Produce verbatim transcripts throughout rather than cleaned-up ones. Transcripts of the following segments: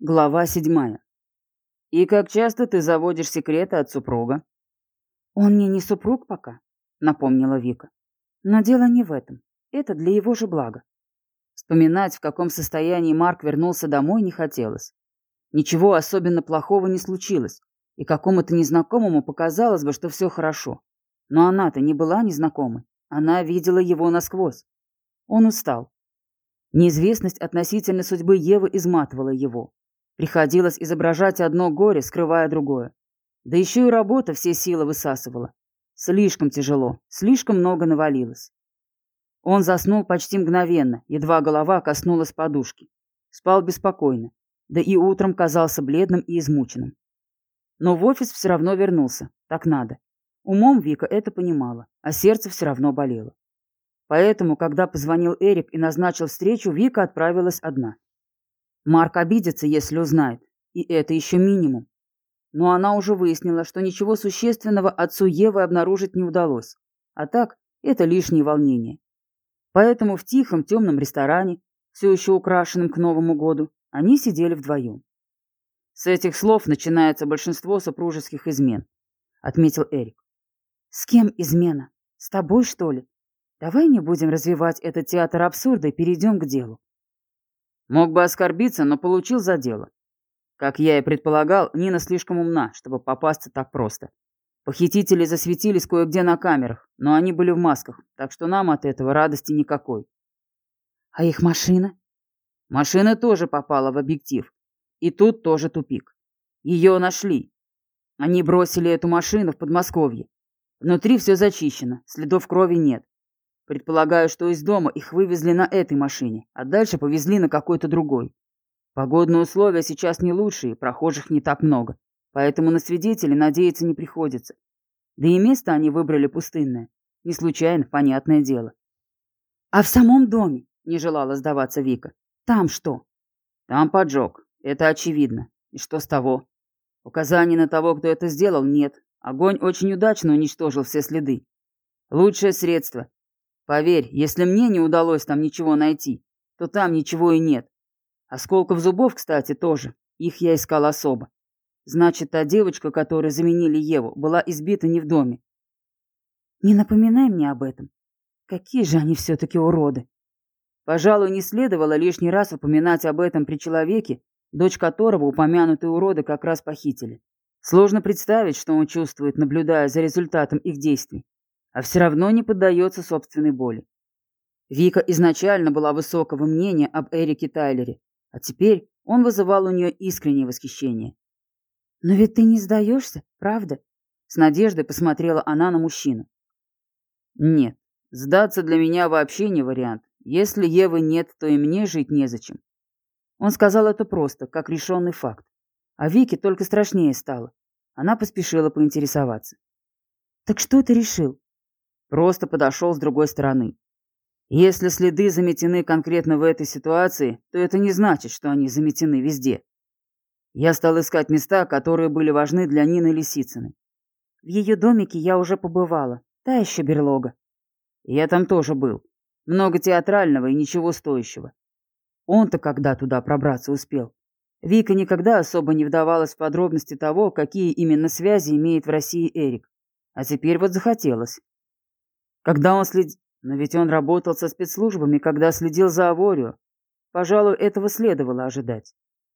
Глава седьмая. «И как часто ты заводишь секреты от супруга?» «Он мне не супруг пока», — напомнила Вика. «Но дело не в этом. Это для его же блага». Вспоминать, в каком состоянии Марк вернулся домой, не хотелось. Ничего особенно плохого не случилось, и какому-то незнакомому показалось бы, что все хорошо. Но она-то не была незнакомой. Она видела его насквозь. Он устал. Неизвестность относительно судьбы Евы изматывала его. Приходилось изображать одно горе, скрывая другое. Да еще и работа все силы высасывала. Слишком тяжело, слишком много навалилось. Он заснул почти мгновенно, едва голова коснулась подушки. Спал беспокойно, да и утром казался бледным и измученным. Но в офис все равно вернулся, так надо. Умом Вика это понимала, а сердце все равно болело. Поэтому, когда позвонил Эрик и назначил встречу, Вика отправилась одна. Марк обидится, если узнает, и это еще минимум. Но она уже выяснила, что ничего существенного отцу Евы обнаружить не удалось. А так, это лишние волнения. Поэтому в тихом темном ресторане, все еще украшенном к Новому году, они сидели вдвоем. «С этих слов начинается большинство супружеских измен», — отметил Эрик. «С кем измена? С тобой, что ли? Давай не будем развивать этот театр абсурда и перейдем к делу». Мог бы оскорбиться, но получил за дело. Как я и предполагал, Нина слишком умна, чтобы попасться так просто. Похитители засветились кое-где на камерах, но они были в масках, так что нам от этого радости никакой. А их машина? Машина тоже попала в объектив. И тут тоже тупик. Ее нашли. Они бросили эту машину в Подмосковье. Внутри все зачищено, следов крови нет. Предполагаю, что из дома их вывезли на этой машине, а дальше повезли на какой-то другой. Погодные условия сейчас не лучшие, прохожих не так много, поэтому на свидетелей надеяться не приходится. Да и место они выбрали пустынное. Не случайно, понятное дело. А в самом доме, не желала сдаваться Вика, там что? Там поджог, это очевидно. И что с того? Указаний на того, кто это сделал, нет. Огонь очень удачно уничтожил все следы. Лучшее средство. Поверь, если мне не удалось там ничего найти, то там ничего и нет. Осколков зубов, кстати, тоже. Их я искал особо. Значит, та девочка, которой заменили Еву, была избита не в доме. Не напоминай мне об этом. Какие же они все-таки уроды. Пожалуй, не следовало лишний раз упоминать об этом при человеке, дочь которого упомянутые уроды как раз похитили. Сложно представить, что он чувствует, наблюдая за результатом их действий, а все равно не поддается собственной боли. Вика изначально была высокого мнения об Эрике Тайлере, а теперь он вызывал у нее искреннее восхищение. «Но ведь ты не сдаешься, правда?» С надеждой посмотрела она на мужчину. «Нет, сдаться для меня вообще не вариант. Если Евы нет, то и мне жить незачем». Он сказал это просто, как решенный факт. А Вике только страшнее стало. Она поспешила поинтересоваться. «Так что ты решил?» Просто подошел с другой стороны. Если следы заметены конкретно в этой ситуации, то это не значит, что они заметены везде. Я стал искать места, которые были важны для Нины Лисицыной. В ее домике я уже побывала. Та еще берлога. Я там тоже был. Много театрального и ничего стоящего. Он-то когда туда пробраться успел? Вика никогда особо не вдавалась в подробности того, какие именно связи имеет в России Эрик. А теперь вот захотелось. Когда он след... Но ведь он работал со спецслужбами, когда следил за Аворио. Пожалуй, этого следовало ожидать.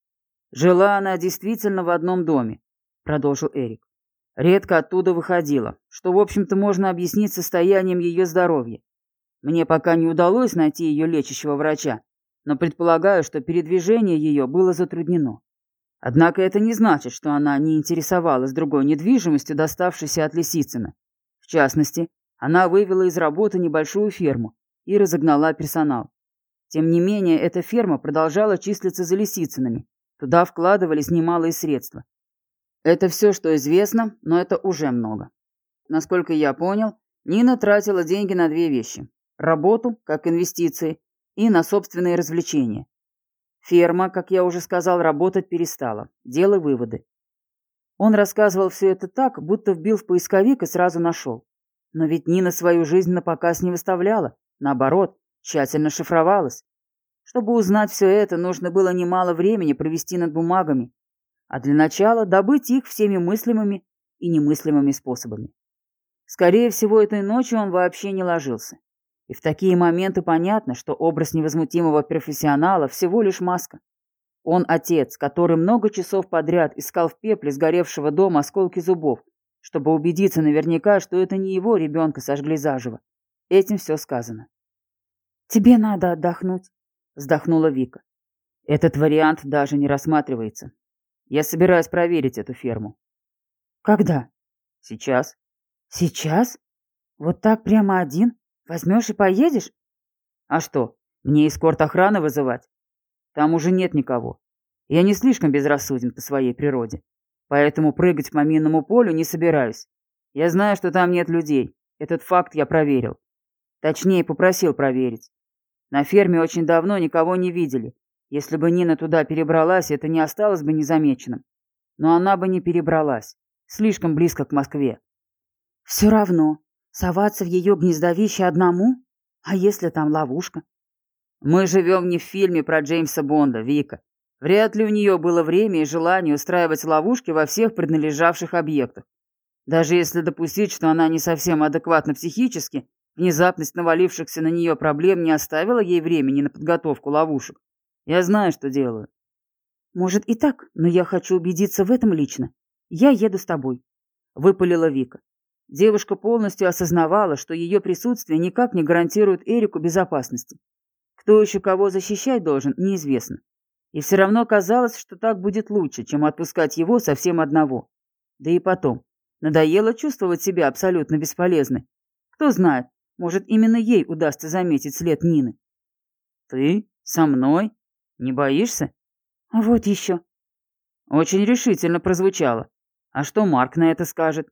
Жила она действительно в одном доме, продолжил Эрик. Редко оттуда выходила, что, в общем-то, можно объяснить состоянием ее здоровья. Мне пока не удалось найти ее лечащего врача, но предполагаю, что передвижение ее было затруднено. Однако это не значит, что она не интересовалась другой недвижимостью, доставшейся от Лисицына. В частности, она вывела из работы небольшую ферму и разогнала персонал. Тем не менее, эта ферма продолжала числиться за Лисицынами. Туда вкладывались немалые средства. Это все, что известно, но это уже много. Насколько я понял, Нина тратила деньги на две вещи. Работу, как инвестиции, и на собственные развлечения. Ферма, как я уже сказал, работать перестала. Делай выводы. Он рассказывал все это так, будто вбил в поисковик и сразу нашел. Но ведь Нина свою жизнь на показ не выставляла. Наоборот, тщательно шифровалась. Чтобы узнать все это, нужно было немало времени провести над бумагами, а для начала добыть их всеми мыслимыми и немыслимыми способами. Скорее всего, этой ночью он вообще не ложился. И в такие моменты понятно, что образ невозмутимого профессионала всего лишь маска. Он отец, который много часов подряд искал в пепле сгоревшего дома осколки зубов, чтобы убедиться наверняка, что это не его ребенка сожгли заживо. Этим все сказано. «Тебе надо отдохнуть», — вздохнула Вика. «Этот вариант даже не рассматривается. Я собираюсь проверить эту ферму». «Когда?» «Сейчас». «Сейчас? Вот так прямо один? Возьмешь и поедешь?» «А что, мне эскорт-охраны вызывать? Там уже нет никого. Я не слишком безрассуден по своей природе, поэтому прыгать по минному полю не собираюсь. Я знаю, что там нет людей. Этот факт я проверил. Точнее, попросил проверить. На ферме очень давно никого не видели. Если бы Нина туда перебралась, это не осталось бы незамеченным. Но она бы не перебралась. Слишком близко к Москве. Все равно. Соваться в ее гнездовище одному? А если там ловушка? Мы живем не в фильме про Джеймса Бонда, Вика. Вряд ли у нее было время и желание устраивать ловушки во всех принадлежавших объектах. Даже если допустить, что она не совсем адекватна психически, внезапность навалившихся на нее проблем не оставила ей времени на подготовку ловушек. Я знаю, что делаю. Может и так, но я хочу убедиться в этом лично. Я еду с тобой, выпалила Вика. Девушка полностью осознавала, что ее присутствие никак не гарантирует Эрику безопасности. Кто еще кого защищать должен, неизвестно. И все равно казалось, что так будет лучше, чем отпускать его совсем одного. Да и потом, надоело чувствовать себя абсолютно бесполезной. Кто знает, может, именно ей удастся заметить след Нины. «Ты? Со мной? Не боишься?» «Вот еще». Очень решительно прозвучало. А что Марк на это скажет?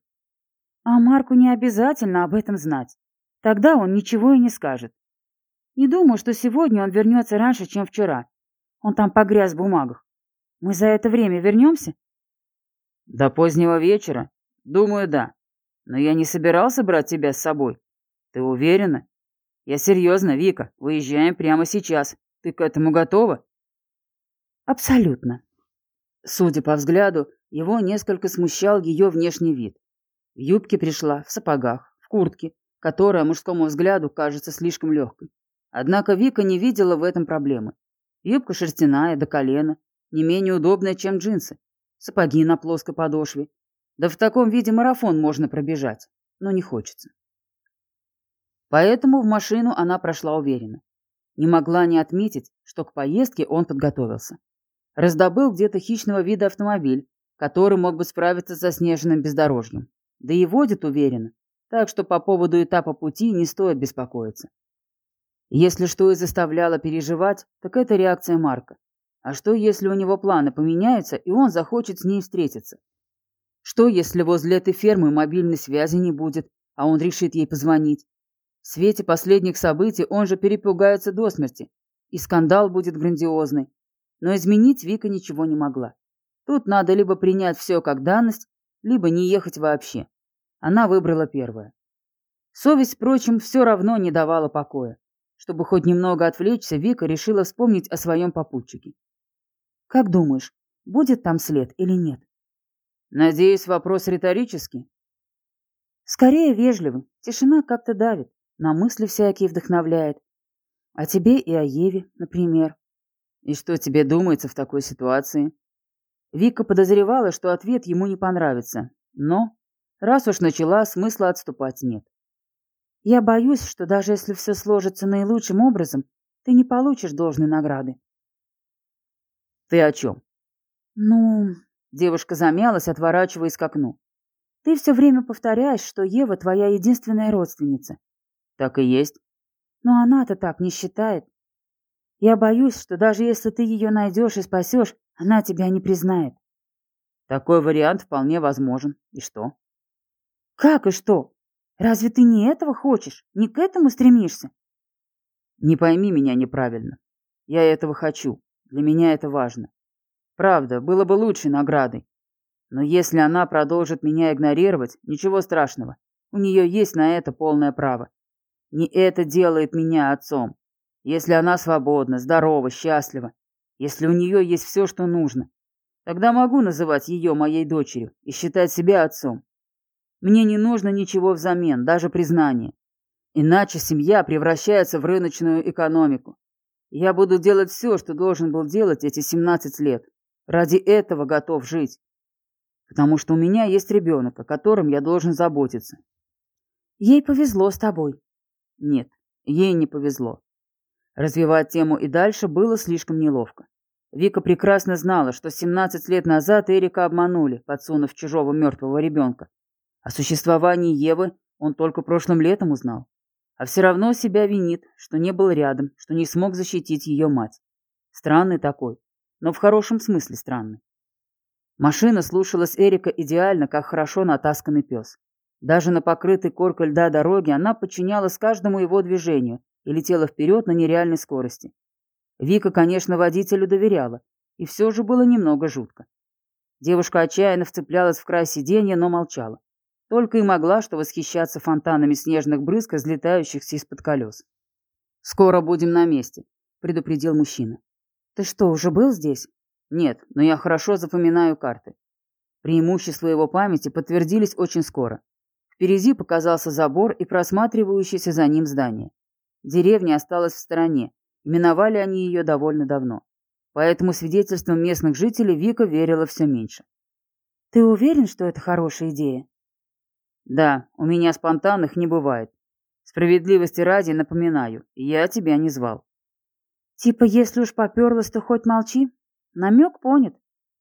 А Марку не обязательно об этом знать. Тогда он ничего и не скажет. Не думаю, что сегодня он вернется раньше, чем вчера. Он там погряз в бумагах. Мы за это время вернемся? До позднего вечера? Думаю, да. Но я не собирался брать тебя с собой. Ты уверена? Я серьезно, Вика. Выезжаем прямо сейчас. Ты к этому готова? Абсолютно. Судя по взгляду, его несколько смущал ее внешний вид. В юбке пришла, в сапогах, в куртке, которая мужскому взгляду кажется слишком легкой. Однако Вика не видела в этом проблемы. Юбка шерстяная до колена, не менее удобная, чем джинсы. Сапоги на плоской подошве. Да в таком виде марафон можно пробежать, но не хочется. Поэтому в машину она прошла уверенно. Не могла не отметить, что к поездке он подготовился. Раздобыл где-то хищного вида автомобиль, который мог бы справиться со снежным бездорожьем. Да и водит уверенно, так что по поводу этапа пути не стоит беспокоиться. Если что и заставляло переживать, так это реакция Марка. А что, если у него планы поменяются, и он захочет с ней встретиться? Что, если возле этой фермы мобильной связи не будет, а он решит ей позвонить? В свете последних событий он же перепугается до смерти, и скандал будет грандиозный. Но изменить Вика ничего не могла. Тут надо либо принять все как данность, либо не ехать вообще. Она выбрала первое. Совесть, впрочем, все равно не давала покоя. Чтобы хоть немного отвлечься, Вика решила вспомнить о своем попутчике. «Как думаешь, будет там след или нет?» «Надеюсь, вопрос риторический?» «Скорее вежливый. Тишина как-то давит, на мысли всякие вдохновляет. О тебе и о Еве, например». «И что тебе думается в такой ситуации?» Вика подозревала, что ответ ему не понравится, но, раз уж начала, смысла отступать нет. «Я боюсь, что даже если все сложится наилучшим образом, ты не получишь должной награды». «Ты о чем?» «Ну...» — девушка замялась, отворачиваясь к окну. «Ты все время повторяешь, что Ева твоя единственная родственница». «Так и есть». «Но она-то так не считает. Я боюсь, что даже если ты ее найдешь и спасешь, она тебя не признает». «Такой вариант вполне возможен. И что?» «Как и что? Разве ты не этого хочешь? Не к этому стремишься?» «Не пойми меня неправильно. Я этого хочу. Для меня это важно. Правда, было бы лучшей наградой. Но если она продолжит меня игнорировать, ничего страшного. У нее есть на это полное право. Не это делает меня отцом. Если она свободна, здорова, счастлива, если у нее есть все, что нужно, тогда могу называть ее моей дочерью и считать себя отцом. Мне не нужно ничего взамен, даже признание. Иначе семья превращается в рыночную экономику. Я буду делать все, что должен был делать эти семнадцать лет. Ради этого готов жить. Потому что у меня есть ребенок, о котором я должен заботиться. Ей повезло с тобой. Нет, ей не повезло. Развивать тему и дальше было слишком неловко. Вика прекрасно знала, что семнадцать лет назад Эрика обманули, подсунув чужого мертвого ребенка. О существовании Евы он только прошлым летом узнал. А все равно себя винит, что не был рядом, что не смог защитить ее мать. Странный такой, но в хорошем смысле странный. Машина слушалась Эрика идеально, как хорошо натасканный пес. Даже на покрытой коркой льда дороге она подчинялась каждому его движению и летела вперед на нереальной скорости. Вика, конечно, водителю доверяла, и все же было немного жутко. Девушка отчаянно вцеплялась в край сиденья, но молчала. Только и могла что восхищаться фонтанами снежных брызг, излетающихся из-под колес. «Скоро будем на месте», — предупредил мужчина. «Ты что, уже был здесь?» «Нет, но я хорошо запоминаю карты». Преимущества его памяти подтвердились очень скоро. Впереди показался забор и просматривающееся за ним здание. Деревня осталась в стороне, и миновали они ее довольно давно. Поэтому свидетельствам местных жителей Вика верила все меньше. «Ты уверен, что это хорошая идея?» «Да, у меня спонтанных не бывает. Справедливости ради напоминаю, я тебя не звал». «Типа, если уж поперлась, то хоть молчи? Намек понят?»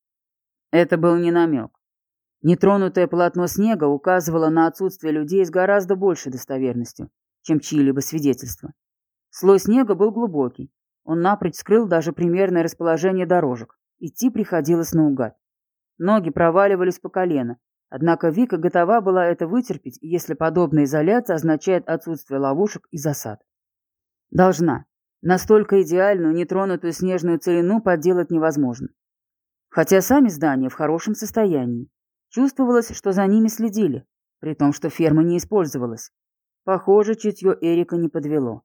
Это был не намек. Нетронутое полотно снега указывало на отсутствие людей с гораздо большей достоверностью, чем чьи-либо свидетельства. Слой снега был глубокий. Он напрочь скрыл даже примерное расположение дорожек. Идти приходилось наугад. Ноги проваливались по колено, однако Вика готова была это вытерпеть, если подобная изоляция означает отсутствие ловушек и засад. Должна. Настолько идеальную, нетронутую снежную целину подделать невозможно. Хотя сами здания в хорошем состоянии. Чувствовалось, что за ними следили, при том, что ферма не использовалась. Похоже, чутье Эрика не подвело.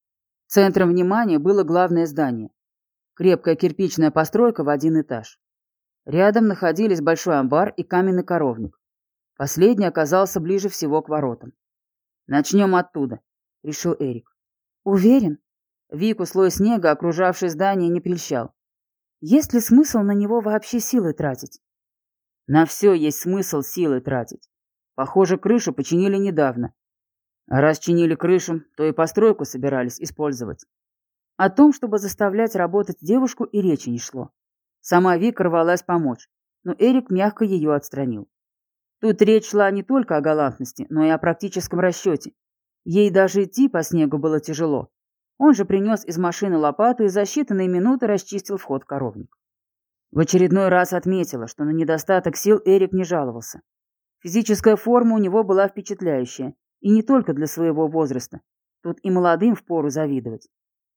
Центром внимания было главное здание. Крепкая кирпичная постройка в один этаж. Рядом находились большой амбар и каменный коровник. Последний оказался ближе всего к воротам. «Начнем оттуда», — решил Эрик. «Уверен?» Вику слой снега, окружавший здание, не прельщал. «Есть ли смысл на него вообще силы тратить?» На все есть смысл силы тратить. Похоже, крышу починили недавно. А раз чинили крышу, то и постройку собирались использовать. О том, чтобы заставлять работать девушку, и речи не шло. Сама Вика рвалась помочь, но Эрик мягко ее отстранил. Тут речь шла не только о галантности, но и о практическом расчете. Ей даже идти по снегу было тяжело. Он же принес из машины лопату и за считанные минуты расчистил вход в коровник. В очередной раз отметила, что на недостаток сил Эрик не жаловался. Физическая форма у него была впечатляющая, и не только для своего возраста. Тут и молодым впору завидовать.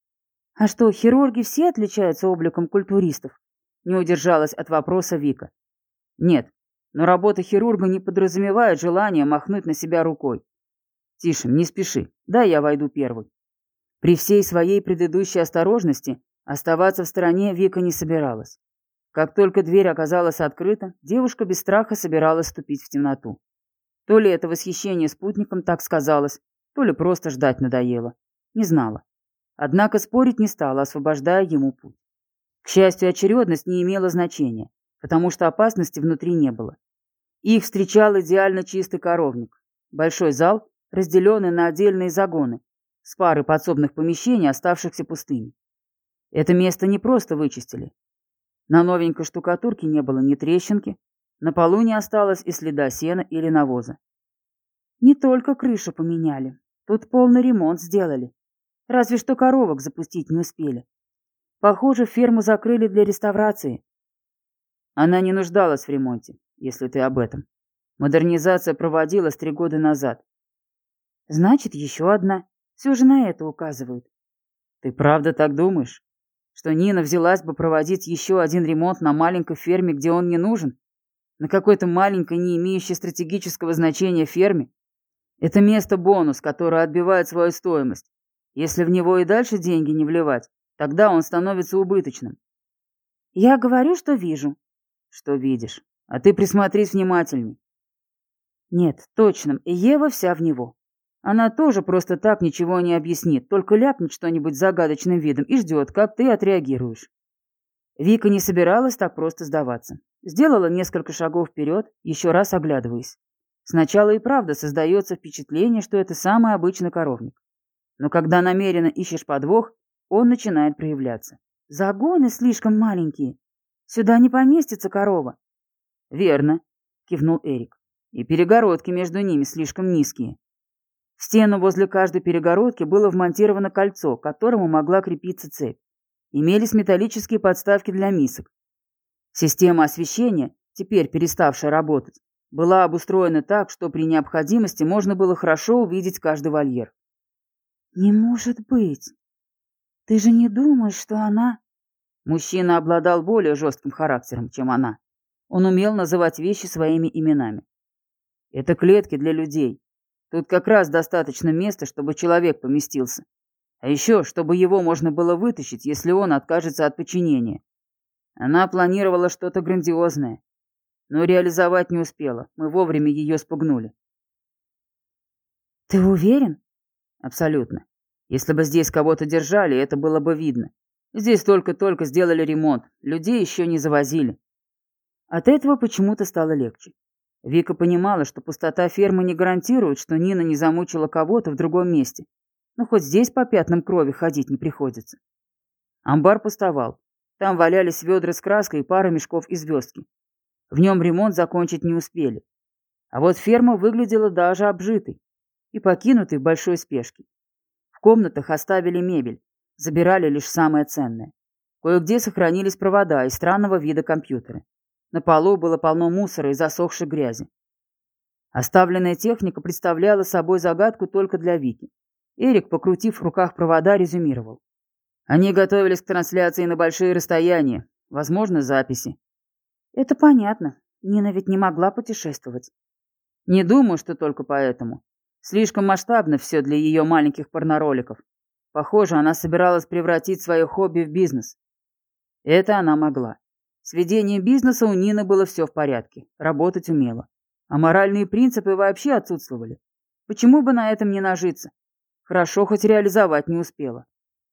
«А что, хирурги все отличаются обликом культуристов?» Не удержалась от вопроса Вика. «Нет, но работа хирурга не подразумевает желание махнуть на себя рукой. Тише, не спеши, дай я войду первый». При всей своей предыдущей осторожности оставаться в стороне Вика не собиралась. Как только дверь оказалась открыта, девушка без страха собиралась ступить в темноту. То ли это восхищение спутником так сказалось, то ли просто ждать надоело. Не знала. Однако спорить не стала, освобождая ему путь. К счастью, очередность не имела значения, потому что опасности внутри не было. Их встречал идеально чистый коровник. Большой зал, разделенный на отдельные загоны, с парой подсобных помещений, оставшихся пустыми. Это место не просто вычистили. На новенькой штукатурке не было ни трещинки, на полу не осталось и следа сена или навоза. Не только крышу поменяли, тут полный ремонт сделали. Разве что коровок запустить не успели. Похоже, ферму закрыли для реставрации. Она не нуждалась в ремонте, если ты об этом. Модернизация проводилась три года назад. Значит, еще одна. Все же на это указывают. Ты правда так думаешь? Что Нина взялась бы проводить еще один ремонт на маленькой ферме, где он не нужен? На какой-то маленькой, не имеющей стратегического значения ферме? Это место-бонус, которое отбивает свою стоимость. Если в него и дальше деньги не вливать, тогда он становится убыточным. Я говорю, что вижу. Что видишь? А ты присмотрись внимательней. Нет, точно, Ева вся в него. Она тоже просто так ничего не объяснит, только ляпнет что-нибудь загадочным видом и ждет, как ты отреагируешь. Вика не собиралась так просто сдаваться. Сделала несколько шагов вперед, еще раз оглядываясь. Сначала и правда создается впечатление, что это самый обычный коровник. Но когда намеренно ищешь подвох, он начинает проявляться. Загоны слишком маленькие. Сюда не поместится корова. Верно, кивнул Эрик. И перегородки между ними слишком низкие. В стену возле каждой перегородки было вмонтировано кольцо, к которому могла крепиться цепь. Имелись металлические подставки для мисок. Система освещения, теперь переставшая работать, была обустроена так, что при необходимости можно было хорошо увидеть каждый вольер. «Не может быть! Ты же не думаешь, что она...» Мужчина обладал более жестким характером, чем она. Он умел называть вещи своими именами. Это клетки для людей. Тут как раз достаточно места, чтобы человек поместился. А еще, чтобы его можно было вытащить, если он откажется от подчинения. Она планировала что-то грандиозное, но реализовать не успела. Мы вовремя ее спугнули. Ты уверен? Абсолютно. Если бы здесь кого-то держали, это было бы видно. Здесь только-только сделали ремонт, людей еще не завозили. От этого почему-то стало легче. Вика понимала, что пустота фермы не гарантирует, что Нина не замучила кого-то в другом месте. Но хоть здесь по пятнам крови ходить не приходится. Амбар пустовал. Там валялись ведра с краской и пара мешков и звездки. В нем ремонт закончить не успели. А вот ферма выглядела даже обжитой и покинутой в большой спешке. В комнатах оставили мебель, забирали лишь самое ценное. Кое-где сохранились провода и странного вида компьютеры. На полу было полно мусора и засохшей грязи. Оставленная техника представляла собой загадку только для Вики. Эрик, покрутив в руках провода, резюмировал. Они готовились к трансляции на большие расстояния, возможно, записи. Это понятно. Нина ведь не могла путешествовать. Не думаю, что только поэтому. Слишком масштабно все для ее маленьких порнороликов. Похоже, она собиралась превратить свое хобби в бизнес. Это она могла. С ведением бизнеса у Нины было все в порядке, работать умела. А моральные принципы вообще отсутствовали. Почему бы на этом не нажиться? Хорошо, хоть реализовать не успела.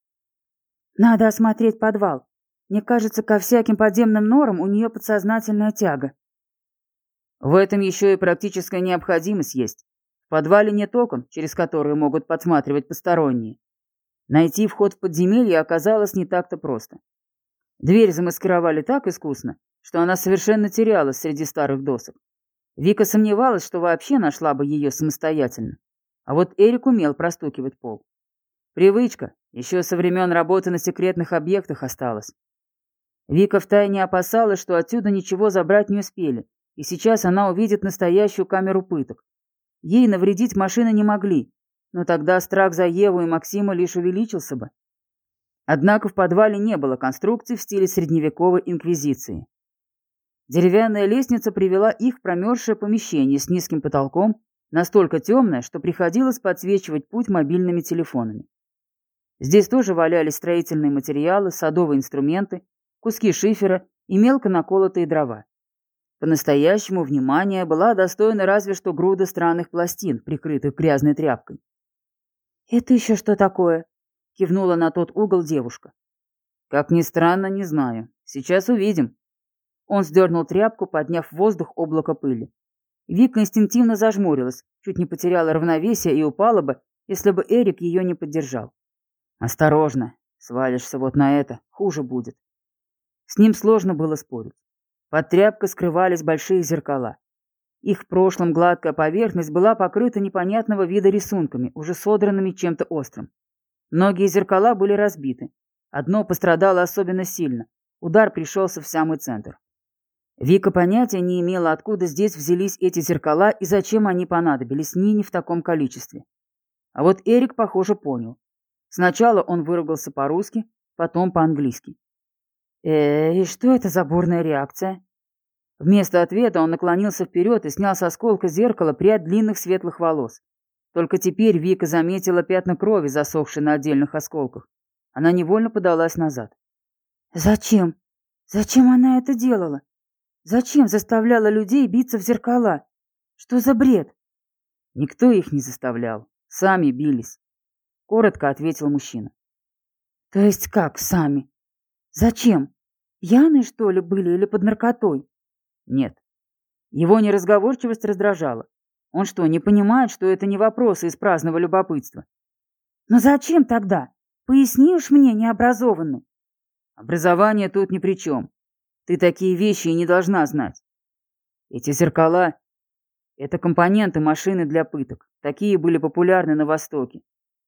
Надо осмотреть подвал. Мне кажется, ко всяким подземным норам у нее подсознательная тяга. В этом еще и практическая необходимость есть. В подвале нет окон, через которые могут подсматривать посторонние. Найти вход в подземелье оказалось не так-то просто. Дверь замаскировали так искусно, что она совершенно терялась среди старых досок. Вика сомневалась, что вообще нашла бы ее самостоятельно. А вот Эрик умел простукивать пол. Привычка, еще со времен работы на секретных объектах осталась. Вика втайне опасалась, что отсюда ничего забрать не успели, и сейчас она увидит настоящую камеру пыток. Ей навредить машины не могли, но тогда страх за Еву и Максима лишь увеличился бы. Однако в подвале не было конструкций в стиле средневековой инквизиции. Деревянная лестница привела их в промерзшее помещение с низким потолком, настолько темное, что приходилось подсвечивать путь мобильными телефонами. Здесь тоже валялись строительные материалы, садовые инструменты, куски шифера и мелко наколотые дрова. По-настоящему внимания была достойна разве что груда странных пластин, прикрытых грязной тряпкой. «Это еще что такое?» — кивнула на тот угол девушка. «Как ни странно, не знаю. Сейчас увидим». Он сдернул тряпку, подняв в воздух облако пыли. Вика инстинктивно зажмурилась, чуть не потеряла равновесие и упала бы, если бы Эрик ее не поддержал. «Осторожно, свалишься вот на это, хуже будет». С ним сложно было спорить. Под тряпкой скрывались большие зеркала. Их в прошлом гладкая поверхность была покрыта непонятного вида рисунками, уже содранными чем-то острым. Многие зеркала были разбиты. Одно пострадало особенно сильно. Удар пришелся в самый центр. Вика понятия не имела, откуда здесь взялись эти зеркала и зачем они понадобились Нине в таком количестве. А вот Эрик, похоже, понял. Сначала он выругался по-русски, потом по-английски. «Э, и что это за бурная реакция?» Вместо ответа он наклонился вперед и снял с осколка зеркала прядь длинных светлых волос. Только теперь Вика заметила пятна крови, засохшие на отдельных осколках. Она невольно подалась назад. Зачем? Зачем она это делала? Зачем заставляла людей биться в зеркала? Что за бред? Никто их не заставлял. Сами бились. Коротко ответил мужчина. То есть как сами? Зачем? Пьяные, что ли, были или под наркотой? Нет. Его неразговорчивость раздражала. Он что, не понимает, что это не вопросы из праздного любопытства? Но зачем тогда? Поясни уж мне, необразованный. Образование тут ни при чем. Ты такие вещи и не должна знать. Эти зеркала — это компоненты машины для пыток. Такие были популярны на Востоке.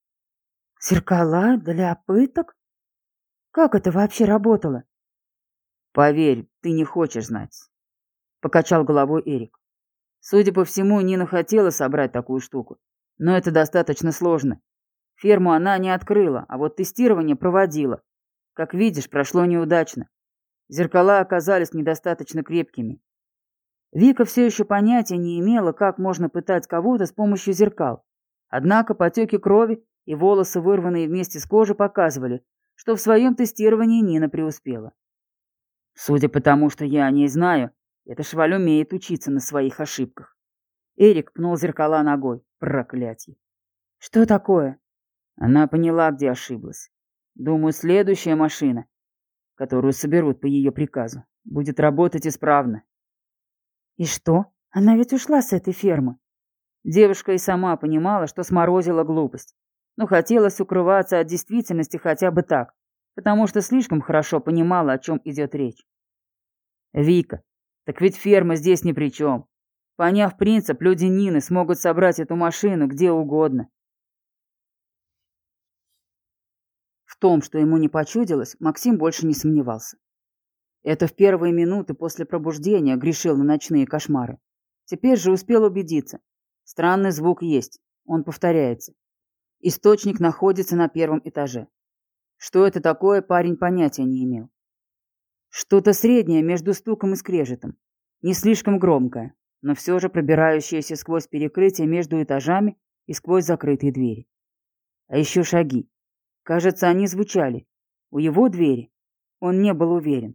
Зеркала для пыток? Как это вообще работало? Поверь, ты не хочешь знать. Покачал головой Эрик. Судя по всему, Нина хотела собрать такую штуку. Но это достаточно сложно. Ферму она не открыла, а вот тестирование проводила. Как видишь, прошло неудачно. Зеркала оказались недостаточно крепкими. Вика все еще понятия не имела, как можно пытать кого-то с помощью зеркал. Однако потеки крови и волосы, вырванные вместе с кожей, показывали, что в своем тестировании Нина преуспела. Судя по тому, что я о ней знаю, эта шваль умеет учиться на своих ошибках. Эрик пнул зеркала ногой. Проклятье. Что такое? Она поняла, где ошиблась. Думаю, следующая машина, которую соберут по ее приказу, будет работать исправно. И что? Она ведь ушла с этой фермы. Девушка и сама понимала, что сморозила глупость. Но хотелось укрываться от действительности хотя бы так, потому что слишком хорошо понимала, о чем идет речь. Вика, так ведь ферма здесь ни при чем. Поняв принцип, люди Нины смогут собрать эту машину где угодно. В том, что ему не почудилось, Максим больше не сомневался. Это в первые минуты после пробуждения грешил на ночные кошмары. Теперь же успел убедиться. Странный звук есть, он повторяется. Источник находится на первом этаже. Что это такое, парень понятия не имел. Что-то среднее между стуком и скрежетом. Не слишком громкое, но все же пробирающееся сквозь перекрытие между этажами и сквозь закрытые двери. А еще шаги. Кажется, они звучали. У его двери он не был уверен.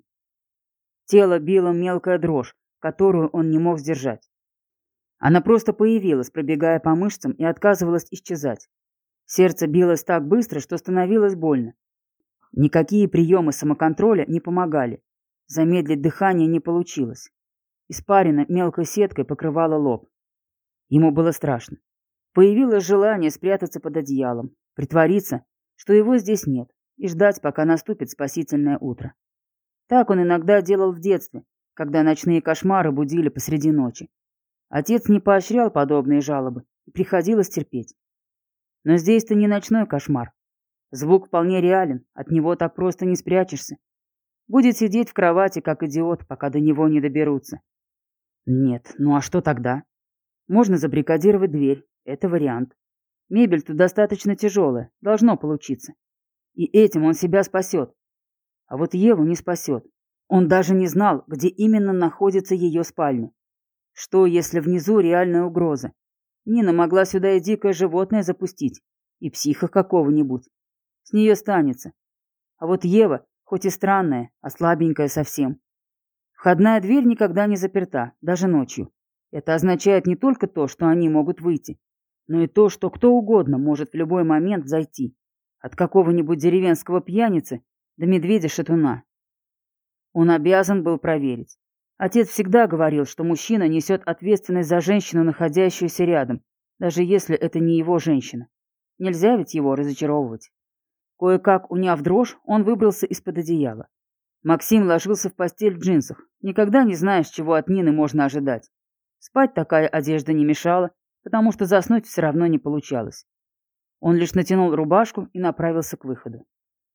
Тело било мелкая дрожь, которую он не мог сдержать. Она просто появилась, пробегая по мышцам, и отказывалась исчезать. Сердце билось так быстро, что становилось больно. Никакие приемы самоконтроля не помогали. Замедлить дыхание не получилось. Испарина мелкой сеткой покрывала лоб. Ему было страшно. Появилось желание спрятаться под одеялом, притвориться, что его здесь нет, и ждать, пока наступит спасительное утро. Так он иногда делал в детстве, когда ночные кошмары будили посреди ночи. Отец не поощрял подобные жалобы, и приходилось терпеть. Но здесь-то не ночной кошмар. Звук вполне реален, от него так просто не спрячешься. Будет сидеть в кровати, как идиот, пока до него не доберутся. Нет, ну а что тогда? Можно забаррикадировать дверь, это вариант. Мебель тут достаточно тяжелая, должно получиться. И этим он себя спасет. А вот Еву не спасет. Он даже не знал, где именно находится ее спальня. Что, если внизу реальная угроза? Нина могла сюда и дикое животное запустить, и психа какого-нибудь. С нее станется. А вот Ева, хоть и странная, а слабенькая совсем. Входная дверь никогда не заперта, даже ночью. Это означает не только то, что они могут выйти, но и то, что кто угодно может в любой момент зайти. От какого-нибудь деревенского пьяницы до медведя-шатуна. Он обязан был проверить. Отец всегда говорил, что мужчина несет ответственность за женщину, находящуюся рядом, даже если это не его женщина. Нельзя ведь его разочаровывать. Кое-как уняв дрожь, он выбрался из-под одеяла. Максим ложился в постель в джинсах. Никогда не знаешь, чего от Нины можно ожидать. Спать такая одежда не мешала, потому что заснуть все равно не получалось. Он лишь натянул рубашку и направился к выходу.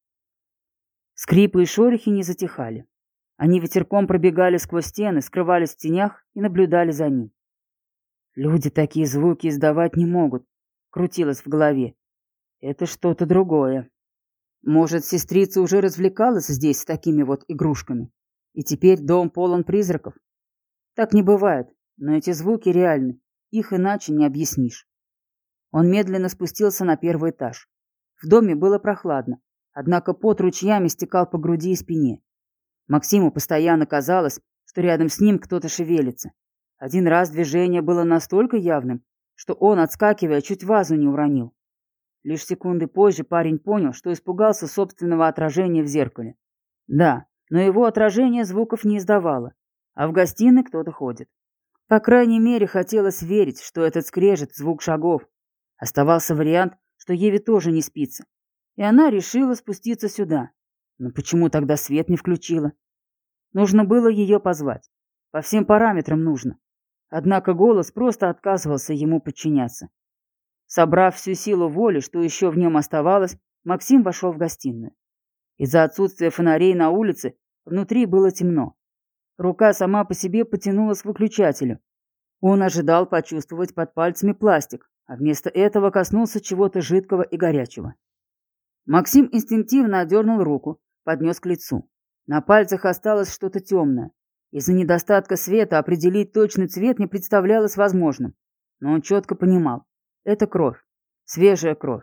Скрипы и шорохи не затихали. Они ветерком пробегали сквозь стены, скрывались в тенях и наблюдали за ним. Люди такие звуки издавать не могут, крутилось в голове. Это что-то другое. Может, сестрица уже развлекалась здесь с такими вот игрушками, и теперь дом полон призраков? Так не бывает, но эти звуки реальны, их иначе не объяснишь. Он медленно спустился на первый этаж. В доме было прохладно, однако пот ручьями стекал по груди и спине. Максиму постоянно казалось, что рядом с ним кто-то шевелится. Один раз движение было настолько явным, что он, отскакивая, чуть вазу не уронил. Лишь секунды позже парень понял, что испугался собственного отражения в зеркале. Да, но его отражение звуков не издавало, а в гостиной кто-то ходит. По крайней мере, хотелось верить, что этот скрежет — звук шагов. Оставался вариант, что Еве тоже не спится, и она решила спуститься сюда. Но почему тогда свет не включила? Нужно было ее позвать. По всем параметрам нужно. Однако голос просто отказывался ему подчиняться. Собрав всю силу воли, что еще в нем оставалось, Максим вошел в гостиную. Из-за отсутствия фонарей на улице внутри было темно. Рука сама по себе потянулась к выключателю. Он ожидал почувствовать под пальцами пластик, а вместо этого коснулся чего-то жидкого и горячего. Максим инстинктивно отдернул руку, поднес к лицу. На пальцах осталось что-то темное. Из-за недостатка света определить точный цвет не представлялось возможным. Но он четко понимал. Это кровь. Свежая кровь.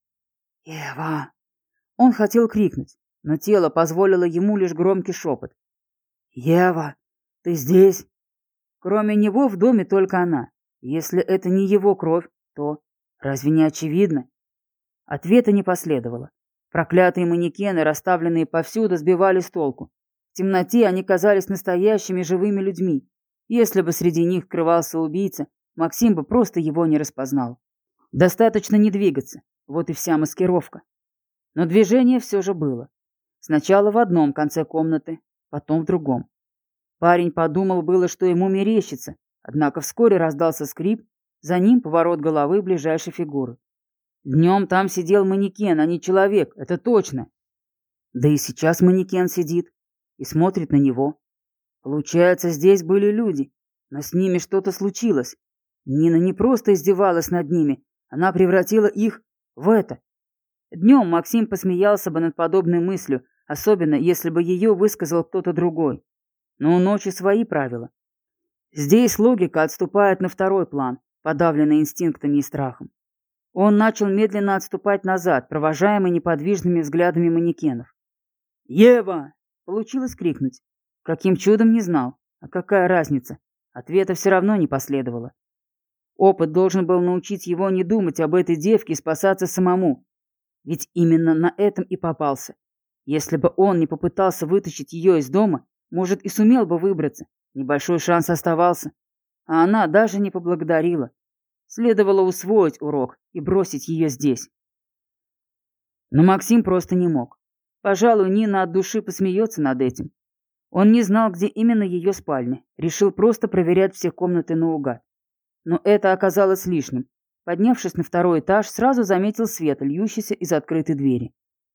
«Ева!» Он хотел крикнуть, но тело позволило ему лишь громкий шепот. «Ева, ты здесь?» Кроме него в доме только она. Если это не его кровь, то разве не очевидно? Ответа не последовало. Проклятые манекены, расставленные повсюду, сбивали с толку. В темноте они казались настоящими живыми людьми. Если бы среди них скрывался убийца, Максим бы просто его не распознал. Достаточно не двигаться, вот и вся маскировка. Но движение все же было. Сначала в одном конце комнаты, потом в другом. Парень подумал было, что ему мерещится, однако вскоре раздался скрип, за ним поворот головы ближайшей фигуры. Днем там сидел манекен, а не человек, это точно. Да и сейчас манекен сидит и смотрит на него. Получается, здесь были люди, но с ними что-то случилось. Нина не просто издевалась над ними, она превратила их в это. Днем Максим посмеялся бы над подобной мыслью, особенно если бы ее высказал кто-то другой. Но у ночи свои правила. Здесь логика отступает на второй план, подавленный инстинктами и страхом. Он начал медленно отступать назад, провожаемый неподвижными взглядами манекенов. «Ева!» — получилось крикнуть. Каким чудом не знал. А какая разница? Ответа все равно не последовало. Опыт должен был научить его не думать об этой девке и спасаться самому. Ведь именно на этом и попался. Если бы он не попытался вытащить ее из дома, может, и сумел бы выбраться. Небольшой шанс оставался. А она даже не поблагодарила. Следовало усвоить урок и бросить ее здесь. Но Максим просто не мог. Пожалуй, Нина от души посмеется над этим. Он не знал, где именно ее спальня. Решил просто проверять все комнаты наугад. Но это оказалось лишним. Поднявшись на второй этаж, сразу заметил свет, льющийся из открытой двери.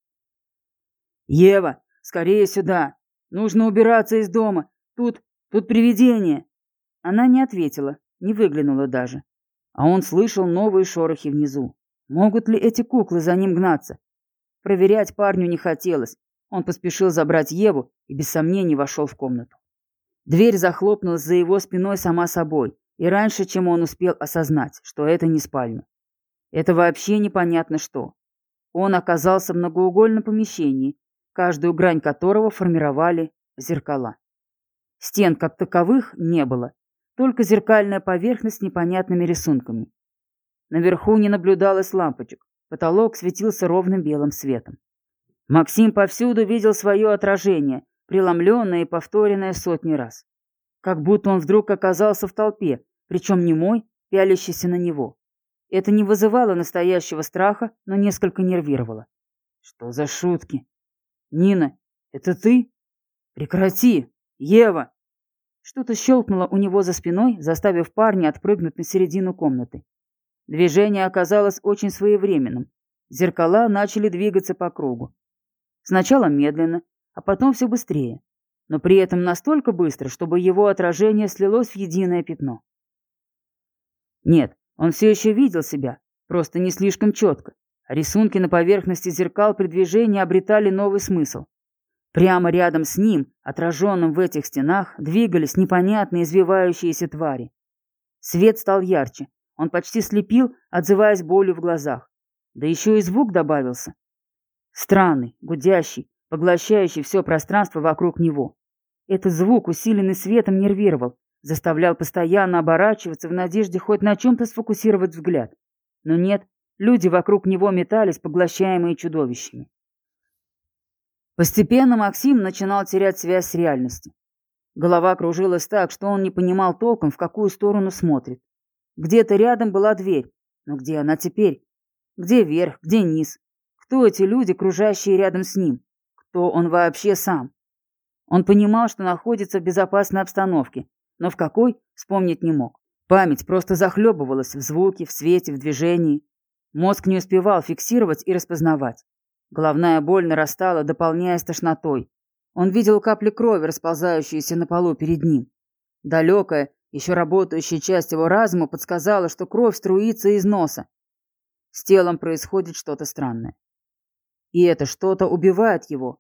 «Ева, скорее сюда! Нужно убираться из дома! Тут, тут привидение!» Она не ответила, не выглянула даже. А он слышал новые шорохи внизу. Могут ли эти куклы за ним гнаться? Проверять парню не хотелось. Он поспешил забрать Еву и без сомнений вошел в комнату. Дверь захлопнулась за его спиной сама собой, и раньше, чем он успел осознать, что это не спальня. Это вообще непонятно что. Он оказался в многоугольном помещении, каждую грань которого формировали зеркала. Стен как таковых не было, только зеркальная поверхность с непонятными рисунками. Наверху не наблюдалось лампочек, потолок светился ровным белым светом. Максим повсюду видел свое отражение, преломленное и повторенное сотни раз. Как будто он вдруг оказался в толпе, причем немой, пялящийся на него. Это не вызывало настоящего страха, но несколько нервировало. Что за шутки? Нина, это ты? Прекрати! Ева! Что-то щелкнуло у него за спиной, заставив парня отпрыгнуть на середину комнаты. Движение оказалось очень своевременным. Зеркала начали двигаться по кругу. Сначала медленно, а потом все быстрее, но при этом настолько быстро, чтобы его отражение слилось в единое пятно. Нет, он все еще видел себя, просто не слишком четко, а рисунки на поверхности зеркал при движении обретали новый смысл. Прямо рядом с ним, отраженным в этих стенах, двигались непонятные извивающиеся твари. Свет стал ярче, Он почти слепил, отзываясь болью в глазах. Да еще и звук добавился. Странный, гудящий, поглощающий все пространство вокруг него. Этот звук, усиленный светом, нервировал, заставлял постоянно оборачиваться в надежде хоть на чем-то сфокусировать взгляд. Но нет, люди вокруг него метались, поглощаемые чудовищами. Постепенно Максим начинал терять связь с реальностью. Голова кружилась так, что он не понимал толком, в какую сторону смотрит. Где-то рядом была дверь, но где она теперь? Где верх, где низ? Кто эти люди, кружащие рядом с ним? Кто он вообще сам? Он понимал, что находится в безопасной обстановке, но в какой — вспомнить не мог. Память просто захлебывалась в звуке, в свете, в движении. Мозг не успевал фиксировать и распознавать. Головная боль нарастала, дополняясь тошнотой. Он видел капли крови, расползающиеся на полу перед ним. Далекая, еще работающая часть его разума подсказала, что кровь струится из носа. С телом происходит что-то странное. И это что-то убивает его.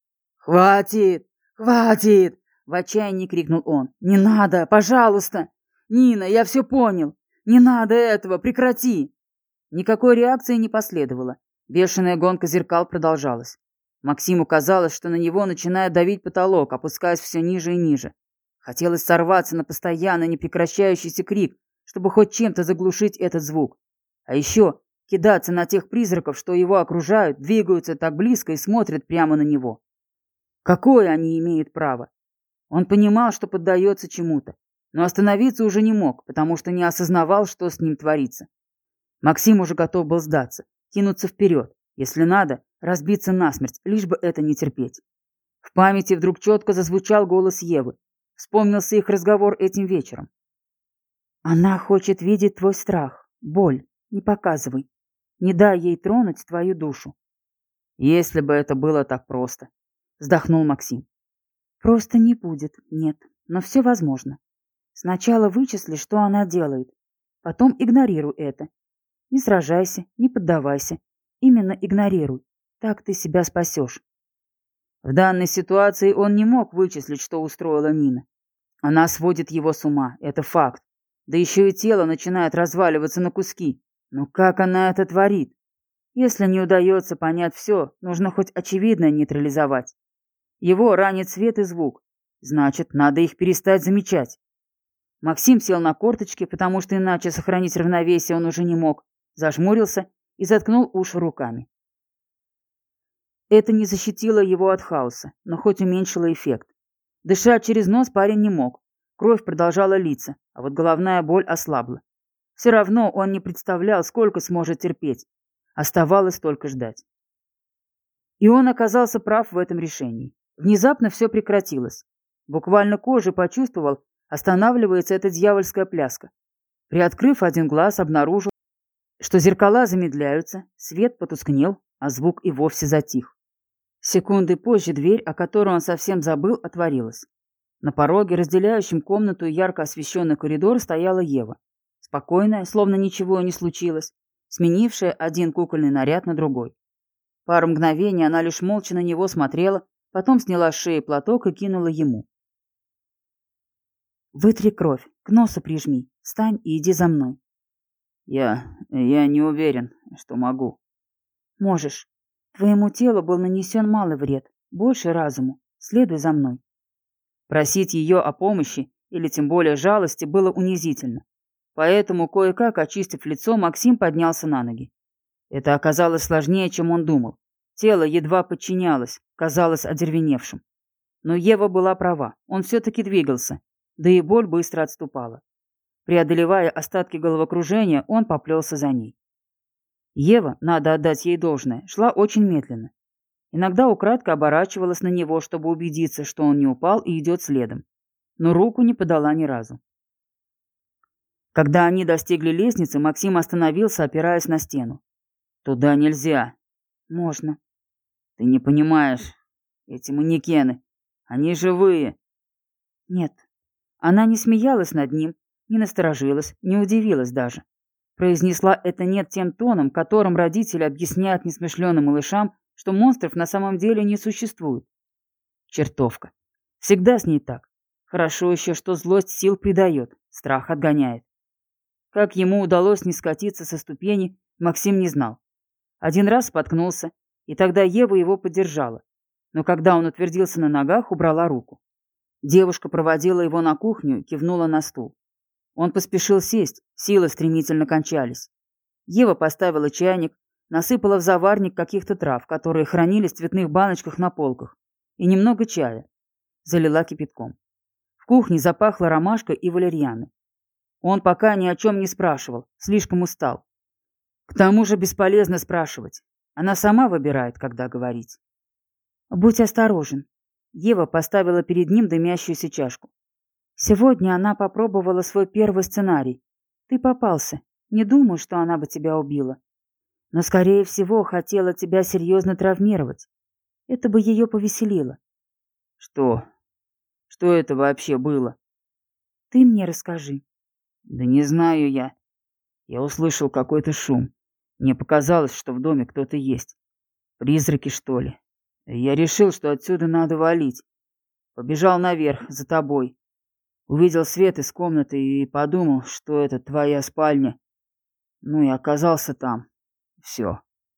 «Хватит! Хватит!» — в отчаянии крикнул он. «Не надо! Пожалуйста! Нина, я все понял! Не надо этого! Прекрати!» Никакой реакции не последовало. Бешеная гонка зеркал продолжалась. Максиму казалось, что на него начинает давить потолок, опускаясь все ниже и ниже. Хотелось сорваться на постоянно непрекращающийся крик, чтобы хоть чем-то заглушить этот звук. А еще кидаться на тех призраков, что его окружают, двигаются так близко и смотрят прямо на него. Какое они имеют право? Он понимал, что поддается чему-то, но остановиться уже не мог, потому что не осознавал, что с ним творится. Максим уже готов был сдаться, кинуться вперед, если надо, разбиться насмерть, лишь бы это не терпеть. В памяти вдруг четко зазвучал голос Евы. Вспомнился их разговор этим вечером. «Она хочет видеть твой страх, боль. Не показывай. Не дай ей тронуть твою душу». «Если бы это было так просто», — вздохнул Максим. «Просто не будет, нет, но все возможно. Сначала вычисли, что она делает, потом игнорируй это. Не сражайся, не поддавайся, именно игнорируй, так ты себя спасешь». В данной ситуации он не мог вычислить, что устроила Нина. Она сводит его с ума, это факт. Да еще и тело начинает разваливаться на куски. Но как она это творит? Если не удается понять все, нужно хоть очевидное нейтрализовать. Его ранит свет и звук. Значит, надо их перестать замечать. Максим сел на корточки, потому что иначе сохранить равновесие он уже не мог, зажмурился и заткнул уши руками. Это не защитило его от хаоса, но хоть уменьшило эффект. Дышать через нос парень не мог. Кровь продолжала литься, а вот головная боль ослабла. Все равно он не представлял, сколько сможет терпеть. Оставалось только ждать. И он оказался прав в этом решении. Внезапно все прекратилось. Буквально кожей почувствовал, останавливается эта дьявольская пляска. Приоткрыв один глаз, обнаружил, что зеркала замедляются, свет потускнел, а звук и вовсе затих. Секунды позже дверь, о которой он совсем забыл, отворилась. На пороге, разделяющем комнату и ярко освещенный коридор, стояла Ева. Спокойная, словно ничего и не случилось, сменившая один кукольный наряд на другой. Пару мгновений она лишь молча на него смотрела, потом сняла с шеи платок и кинула ему. «Вытри кровь, к носу прижми, встань и иди за мной». «Я... я не уверен, что могу». «Можешь. Твоему телу был нанесен малый вред, больше разуму. Следуй за мной». Просить ее о помощи или тем более жалости было унизительно. Поэтому, кое-как очистив лицо, Максим поднялся на ноги. Это оказалось сложнее, чем он думал. Тело едва подчинялось, казалось одервеневшим. Но Ева была права, он все-таки двигался, да и боль быстро отступала. Преодолевая остатки головокружения, он поплелся за ней. Ева, надо отдать ей должное, шла очень медленно. Иногда украдко оборачивалась на него, чтобы убедиться, что он не упал и идет следом. Но руку не подала ни разу. Когда они достигли лестницы, Максим остановился, опираясь на стену. «Туда нельзя». «Можно». «Ты не понимаешь. Эти манекены. Они живые». «Нет». Она не смеялась над ним, не насторожилась, не удивилась даже. Произнесла это «нет» тем тоном, которым родители объясняют несмышленым малышам, что монстров на самом деле не существует. Чертовка. Всегда с ней так. Хорошо еще, что злость сил придает, страх отгоняет. Как ему удалось не скатиться со ступени, Максим не знал. Один раз споткнулся, и тогда Ева его поддержала. Но когда он утвердился на ногах, убрала руку. Девушка проводила его на кухню и кивнула на стул. Он поспешил сесть, силы стремительно кончались. Ева поставила чайник, насыпала в заварник каких-то трав, которые хранились в цветных баночках на полках, и немного чая. Залила кипятком. В кухне запахло ромашкой и валерьяной. Он пока ни о чем не спрашивал, слишком устал. К тому же бесполезно спрашивать. Она сама выбирает, когда говорить. «Будь осторожен». Ева поставила перед ним дымящуюся чашку. «Сегодня она попробовала свой первый сценарий. Ты попался. Не думаю, что она бы тебя убила. Но, скорее всего, хотела тебя серьезно травмировать. Это бы ее повеселило». «Что? Что это вообще было?» «Ты мне расскажи». «Да не знаю я. Я услышал какой-то шум. Мне показалось, что в доме кто-то есть. Призраки, что ли. Я решил, что отсюда надо валить. Побежал наверх, за тобой. Увидел свет из комнаты и подумал, что это твоя спальня. Ну и оказался там. Все».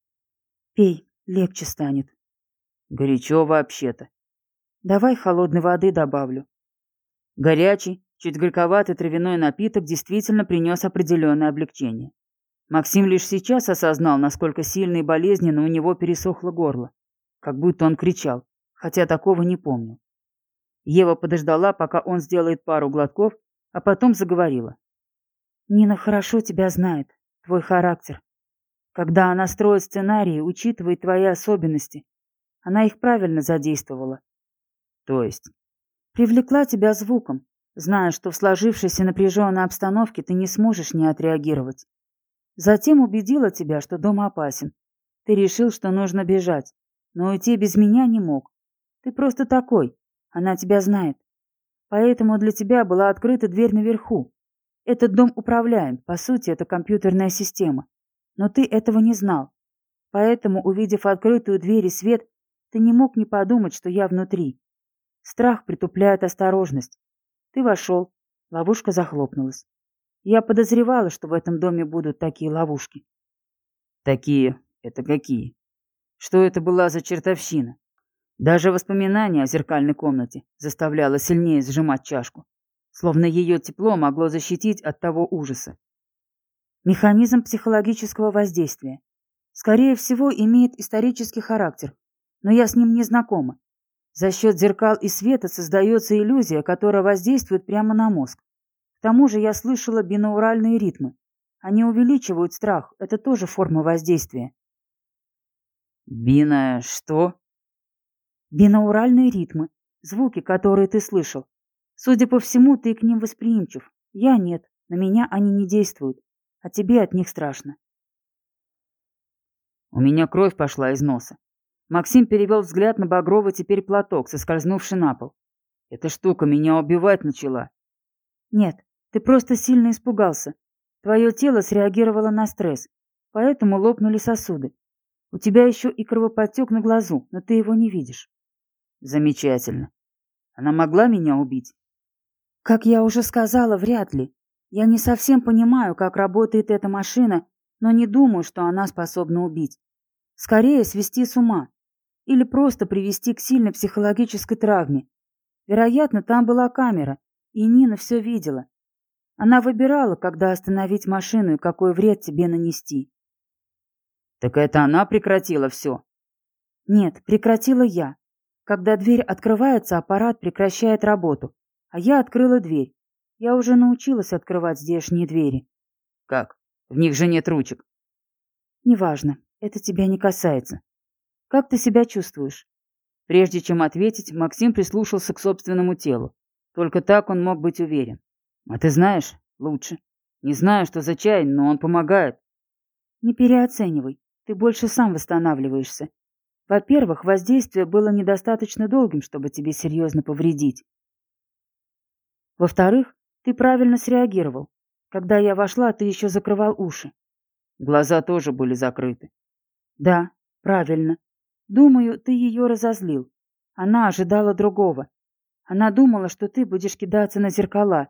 «Пей, легче станет». «Горячо вообще-то». «Давай холодной воды добавлю». Горячий, чуть горьковатый травяной напиток действительно принес определенное облегчение. Максим лишь сейчас осознал, насколько сильно и болезненно у него пересохло горло. Как будто он кричал, хотя такого не помнил. Ева подождала, пока он сделает пару глотков, а потом заговорила. «Нина хорошо тебя знает, твой характер. Когда она строит сценарии, учитывает твои особенности. Она их правильно задействовала». «То есть?» «Привлекла тебя звуком, зная, что в сложившейся напряженной обстановке ты не сможешь не отреагировать. Затем убедила тебя, что дом опасен. Ты решил, что нужно бежать, но уйти без меня не мог. Ты просто такой, она тебя знает. Поэтому для тебя была открыта дверь наверху. Этот дом управляем, по сути, это компьютерная система. Но ты этого не знал. Поэтому, увидев открытую дверь и свет, ты не мог не подумать, что я внутри. Страх притупляет осторожность. Ты вошел, ловушка захлопнулась. Я подозревала, что в этом доме будут такие ловушки». «Такие? Это какие? Что это была за чертовщина?» Даже воспоминание о зеркальной комнате заставляло сильнее сжимать чашку, словно ее тепло могло защитить от того ужаса. «Механизм психологического воздействия. Скорее всего, имеет исторический характер, но я с ним не знакома. За счет зеркал и света создается иллюзия, которая воздействует прямо на мозг. К тому же я слышала бинауральные ритмы. Они увеличивают страх, это тоже форма воздействия». «Бина... что?» «Бинауральные ритмы, звуки, которые ты слышал. Судя по всему, ты к ним восприимчив. Я нет, на меня они не действуют, а тебе от них страшно». У меня кровь пошла из носа. Максим перевел взгляд на багровый теперь платок, соскользнувший на пол. Эта штука меня убивать начала. «Нет, ты просто сильно испугался. Твое тело среагировало на стресс, поэтому лопнули сосуды. У тебя еще и кровоподтек на глазу, но ты его не видишь». «Замечательно. Она могла меня убить?» «Как я уже сказала, вряд ли. Я не совсем понимаю, как работает эта машина, но не думаю, что она способна убить. Скорее свести с ума. Или просто привести к сильной психологической травме. Вероятно, там была камера, и Нина все видела. Она выбирала, когда остановить машину и какой вред тебе нанести». «Так это она прекратила все?» «Нет, прекратила я. Когда дверь открывается, аппарат прекращает работу. А я открыла дверь. Я уже научилась открывать здешние двери». «Как? В них же нет ручек». «Неважно, это тебя не касается. Как ты себя чувствуешь?» Прежде чем ответить, Максим прислушался к собственному телу. Только так он мог быть уверен. «А ты знаешь, лучше. Не знаю, что за чай, но он помогает». «Не переоценивай. Ты больше сам восстанавливаешься. Во-первых, воздействие было недостаточно долгим, чтобы тебе серьезно повредить. Во-вторых, ты правильно среагировал. Когда я вошла, ты еще закрывал уши». Глаза тоже были закрыты. «Да, правильно. Думаю, ты ее разозлил. Она ожидала другого. Она думала, что ты будешь кидаться на зеркала,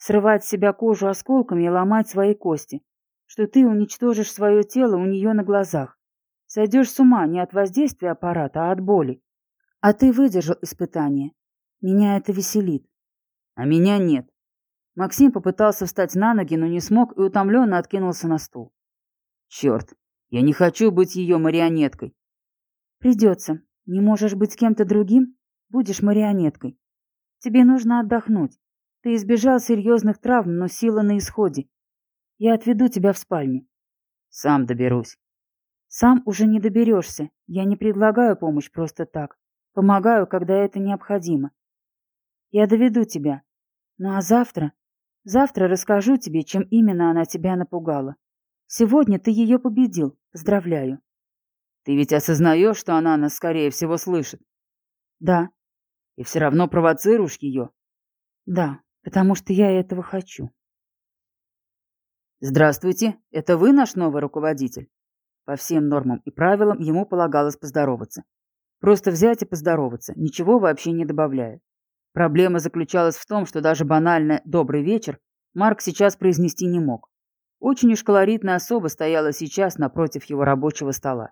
срывать с себя кожу осколками и ломать свои кости, что ты уничтожишь свое тело у нее на глазах. Сойдешь с ума не от воздействия аппарата, а от боли. А ты выдержал испытание. Меня это веселит. А меня нет. Максим попытался встать на ноги, но не смог и утомленно откинулся на стул. Черт, я не хочу быть ее марионеткой. Придется. Не можешь быть с кем-то другим? Будешь марионеткой. Тебе нужно отдохнуть. Ты избежал серьезных травм, но сила на исходе. Я отведу тебя в спальню. Сам доберусь. Сам уже не доберешься. Я не предлагаю помощь просто так. Помогаю, когда это необходимо. Я доведу тебя. Ну а завтра? Завтра расскажу тебе, чем именно она тебя напугала. Сегодня ты ее победил. Поздравляю. Ты ведь осознаешь, что она нас, скорее всего, слышит? Да. И все равно провоцируешь ее? Да, потому что я этого хочу. Здравствуйте, это вы наш новый руководитель? По всем нормам и правилам ему полагалось поздороваться. Просто взять и поздороваться, ничего вообще не добавляя. Проблема заключалась в том, что даже банальное «добрый вечер» Марк сейчас произнести не мог. Очень уж колоритная особа стояла сейчас напротив его рабочего стола.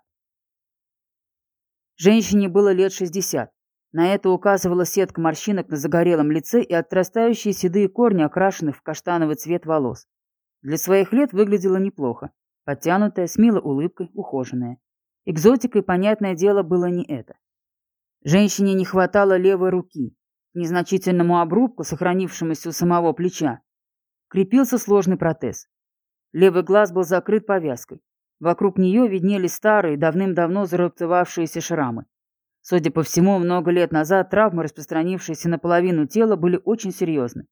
Женщине было лет шестьдесят. На это указывала сетка морщинок на загорелом лице и отрастающие седые корни, окрашенных в каштановый цвет волос. Для своих лет выглядела неплохо. Подтянутая, с милой улыбкой, ухоженная. Экзотикой, понятное дело, было не это. Женщине не хватало левой руки. К незначительному обрубку, сохранившемуся у самого плеча, крепился сложный протез. Левый глаз был закрыт повязкой. Вокруг нее виднелись старые, давным-давно зарубцевавшиеся шрамы. Судя по всему, много лет назад травмы, распространившиеся на половину тела, были очень серьезны.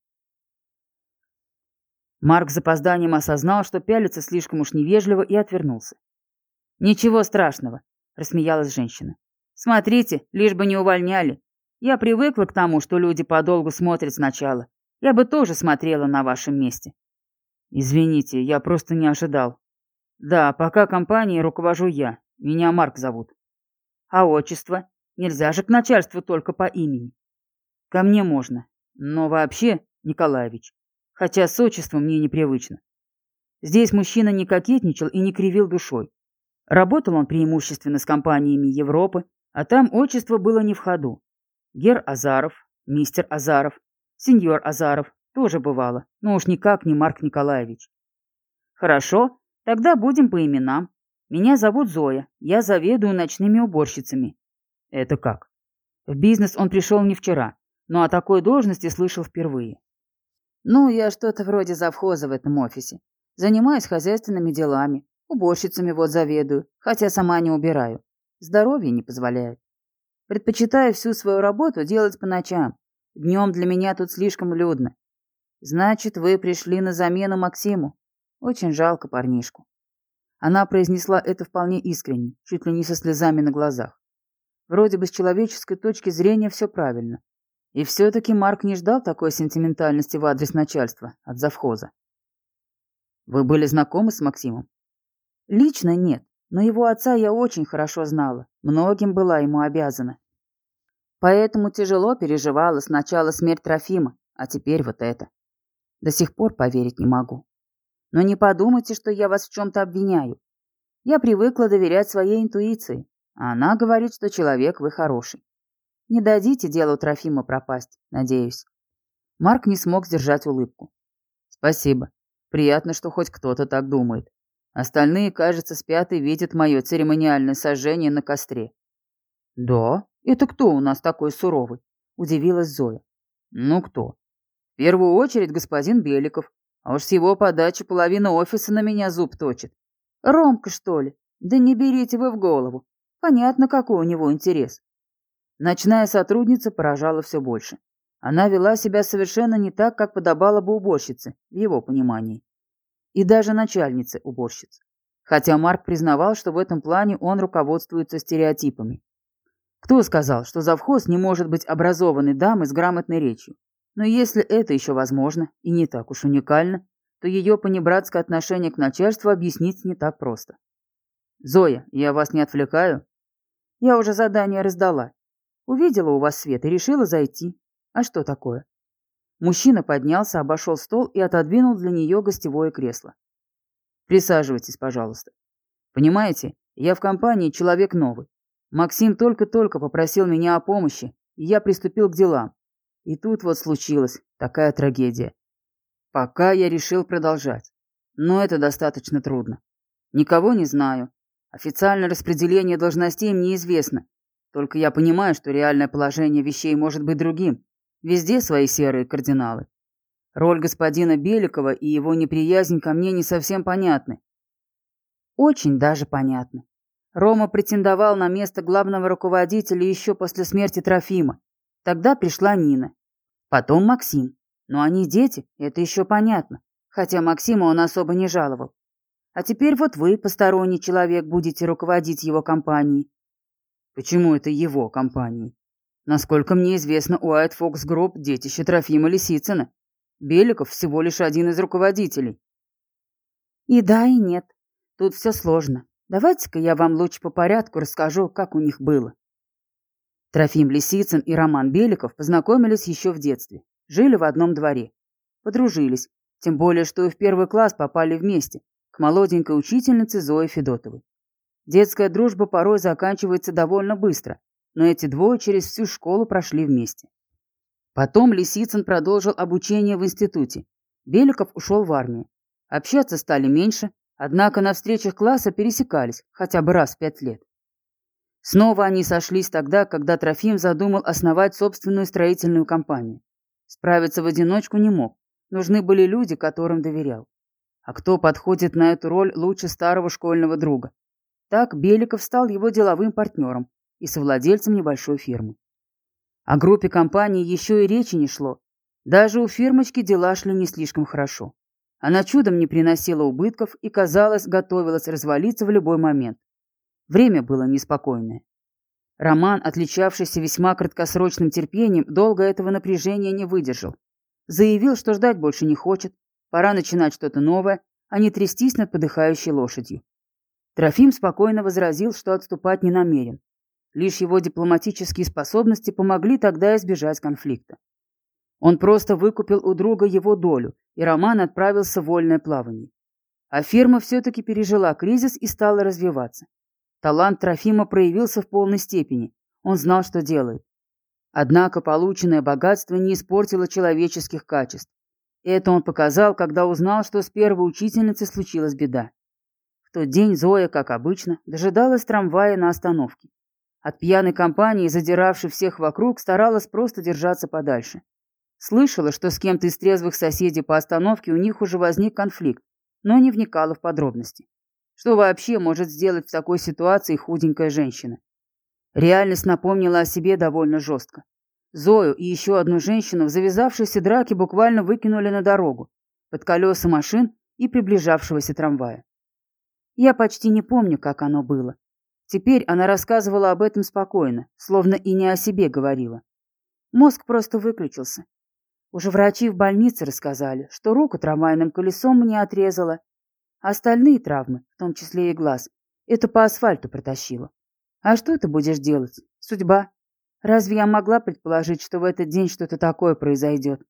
Марк с запозданием осознал, что пялится слишком уж невежливо, и отвернулся. «Ничего страшного», — рассмеялась женщина. «Смотрите, лишь бы не увольняли. Я привыкла к тому, что люди подолгу смотрят сначала. Я бы тоже смотрела на вашем месте». «Извините, я просто не ожидал. Да, пока компанией руковожу я. Меня Марк зовут». «А отчество? Нельзя же к начальству только по имени». «Ко мне можно, но вообще Николаевич. Хотя с отчеством мне непривычно». Здесь мужчина не кокетничал и не кривил душой. Работал он преимущественно с компаниями Европы, а там отчество было не в ходу. Гер Азаров, мистер Азаров, сеньор Азаров тоже бывало, но уж никак не Марк Николаевич. «Хорошо, тогда будем по именам. Меня зовут Зоя, я заведую ночными уборщицами». «Это как?» В бизнес он пришел не вчера, но о такой должности слышал впервые. «Ну, я что-то вроде завхоза в этом офисе. Занимаюсь хозяйственными делами, уборщицами вот заведую, хотя сама не убираю. Здоровье не позволяет. Предпочитаю всю свою работу делать по ночам. Днем для меня тут слишком людно. Значит, вы пришли на замену Максиму. Очень жалко парнишку». Она произнесла это вполне искренне, чуть ли не со слезами на глазах. Вроде бы с человеческой точки зрения все правильно. И все-таки Марк не ждал такой сентиментальности в адрес начальства от завхоза. «Вы были знакомы с Максимом?» «Лично нет, но его отца я очень хорошо знала, многим была ему обязана. Поэтому тяжело переживала сначала смерть Трофима, а теперь вот это. До сих пор поверить не могу. Но не подумайте, что я вас в чем-то обвиняю. Я привыкла доверять своей интуиции, а она говорит, что человек вы хороший. Не дадите делу Трофима пропасть, надеюсь». Марк не смог сдержать улыбку. «Спасибо. Приятно, что хоть кто-то так думает. Остальные, кажется, спят и видят мое церемониальное сожжение на костре». «Да? Это кто у нас такой суровый?» – удивилась Зоя. «Ну кто? В первую очередь господин Беликов, а уж с его подачи половина офиса на меня зуб точит. Ромка, что ли? Да не берите вы в голову. Понятно, какой у него интерес». Ночная сотрудница поражала все больше. Она вела себя совершенно не так, как подобало бы уборщице, в его понимании. И даже начальнице уборщиц. Хотя Марк признавал, что в этом плане он руководствуется стереотипами. Кто сказал, что завхоз не может быть образованной дамой с грамотной речью? Но если это еще возможно и не так уж уникально, то ее понебратское отношение к начальству объяснить не так просто. «Зоя, я вас не отвлекаю?» «Я уже задание раздала. Увидела у вас свет и решила зайти. А что такое?» Мужчина поднялся, обошел стол и отодвинул для нее гостевое кресло. «Присаживайтесь, пожалуйста. Понимаете, я в компании человек новый. Максим только-только попросил меня о помощи, и я приступил к делам. И тут вот случилась такая трагедия. Пока я решил продолжать. Но это достаточно трудно. Никого не знаю. Официальное распределение должностей мне известно. Только я понимаю, что реальное положение вещей может быть другим. Везде свои серые кардиналы. Роль господина Беликова и его неприязнь ко мне не совсем понятны. Очень даже понятны. Рома претендовал на место главного руководителя еще после смерти Трофима. Тогда пришла Нина. Потом Максим. Но они дети, это еще понятно. Хотя Максима он особо не жаловал. А теперь вот вы, посторонний человек, будете руководить его компанией. Почему это его компанией? Насколько мне известно, Уайт Фокс Групп – детище Трофима Лисицына. Беликов всего лишь один из руководителей. И да, и нет. Тут все сложно. Давайте-ка я вам лучше по порядку расскажу, как у них было. Трофим Лисицын и Роман Беликов познакомились еще в детстве. Жили в одном дворе. Подружились. Тем более, что и в первый класс попали вместе, к молоденькой учительнице Зое Федотовой. Детская дружба порой заканчивается довольно быстро, но эти двое через всю школу прошли вместе. Потом Лисицын продолжил обучение в институте. Беликов ушел в армию. Общаться стали меньше, однако на встречах класса пересекались хотя бы раз в пять лет. Снова они сошлись тогда, когда Трофим задумал основать собственную строительную компанию. Справиться в одиночку не мог. Нужны были люди, которым доверял. А кто подходит на эту роль лучше старого школьного друга? Так Беликов стал его деловым партнером и совладельцем небольшой фирмы. О группе компаний еще и речи не шло. Даже у фирмочки дела шли не слишком хорошо. Она чудом не приносила убытков и, казалось, готовилась развалиться в любой момент. Время было неспокойное. Роман, отличавшийся весьма краткосрочным терпением, долго этого напряжения не выдержал. Заявил, что ждать больше не хочет, пора начинать что-то новое, а не трястись над подыхающей лошадью. Трофим спокойно возразил, что отступать не намерен. Лишь его дипломатические способности помогли тогда избежать конфликта. Он просто выкупил у друга его долю, и Роман отправился в вольное плавание. А фирма все-таки пережила кризис и стала развиваться. Талант Трофима проявился в полной степени, он знал, что делает. Однако полученное богатство не испортило человеческих качеств. Это он показал, когда узнал, что с первой учительницей случилась беда. В тот день Зоя, как обычно, дожидалась трамвая на остановке. От пьяной компании, задиравшей всех вокруг, старалась просто держаться подальше. Слышала, что с кем-то из трезвых соседей по остановке у них уже возник конфликт, но не вникала в подробности. Что вообще может сделать в такой ситуации худенькая женщина? Реальность напомнила о себе довольно жестко. Зою и еще одну женщину в завязавшейся драке буквально выкинули на дорогу, под колеса машин и приближавшегося трамвая. Я почти не помню, как оно было. Теперь она рассказывала об этом спокойно, словно и не о себе говорила. Мозг просто выключился. Уже врачи в больнице рассказали, что руку трамвайным колесом мне отрезало. Остальные травмы, в том числе и глаз, это по асфальту протащило. А что ты будешь делать? Судьба. Разве я могла предположить, что в этот день что-то такое произойдет?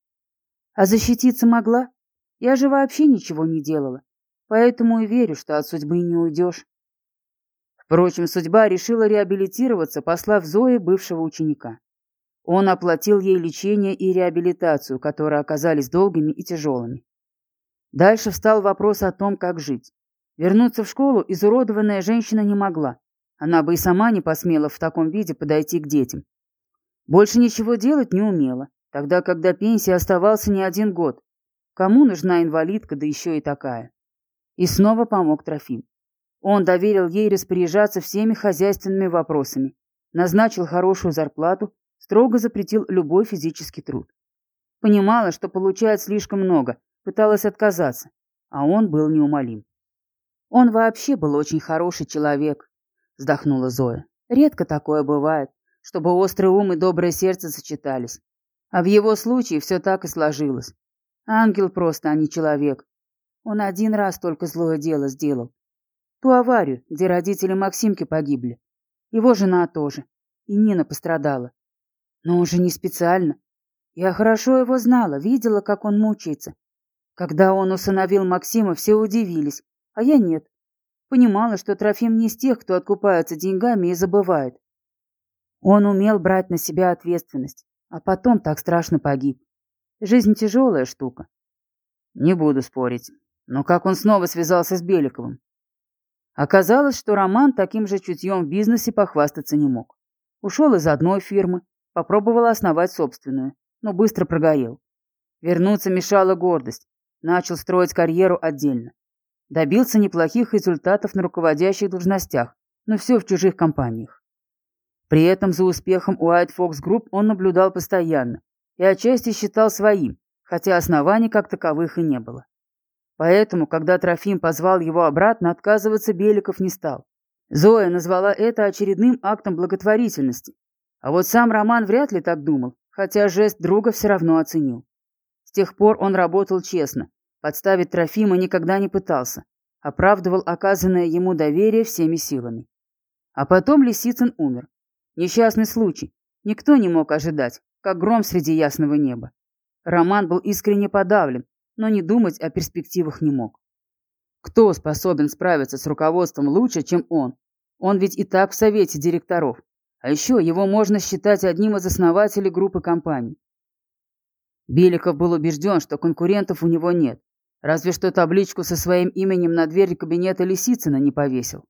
А защититься могла? Я же вообще ничего не делала. Поэтому и верю, что от судьбы не уйдешь. Впрочем, судьба решила реабилитироваться, послав Зое бывшего ученика. Он оплатил ей лечение и реабилитацию, которые оказались долгими и тяжелыми. Дальше встал вопрос о том, как жить. Вернуться в школу изуродованная женщина не могла. Она бы и сама не посмела в таком виде подойти к детям. Больше ничего делать не умела, тогда, когда пенсии оставался не один год. Кому нужна инвалидка, да еще и такая? И снова помог Трофим. Он доверил ей распоряжаться всеми хозяйственными вопросами, назначил хорошую зарплату, строго запретил любой физический труд. Понимала, что получает слишком много, пыталась отказаться, а он был неумолим. «Он вообще был очень хороший человек», — вздохнула Зоя. «Редко такое бывает, чтобы острый ум и доброе сердце сочетались. А в его случае все так и сложилось. Ангел просто, а не человек. Он один раз только злое дело сделал. Ту аварию, где родители Максимки погибли. Его жена тоже. И Нина пострадала. Но он же не специально. Я хорошо его знала, видела, как он мучается. Когда он усыновил Максима, все удивились, а я нет. Понимала, что Трофим не из тех, кто откупается деньгами и забывает. Он умел брать на себя ответственность, а потом так страшно погиб. Жизнь тяжелая штука. Не буду спорить. Но как он снова связался с Беликовым? Оказалось, что Роман таким же чутьем в бизнесе похвастаться не мог. Ушел из одной фирмы, попробовал основать собственную, но быстро прогорел. Вернуться мешала гордость. Начал строить карьеру отдельно. Добился неплохих результатов на руководящих должностях, но все в чужих компаниях. При этом за успехом White Fox Group он наблюдал постоянно и отчасти считал своим, хотя оснований как таковых и не было. Поэтому, когда Трофим позвал его обратно, отказываться Беликов не стал. Зоя назвала это очередным актом благотворительности. А вот сам Роман вряд ли так думал, хотя жест друга все равно оценил. С тех пор он работал честно, подставить Трофима никогда не пытался, оправдывал оказанное ему доверие всеми силами. А потом Лисицын умер. Несчастный случай. Никто не мог ожидать, как гром среди ясного неба. Роман был искренне подавлен, но не думать о перспективах не мог. Кто способен справиться с руководством лучше, чем он? Он ведь и так в совете директоров. А еще его можно считать одним из основателей группы компаний. Беликов был убежден, что конкурентов у него нет, разве что табличку со своим именем на дверь кабинета Лисицына не повесил.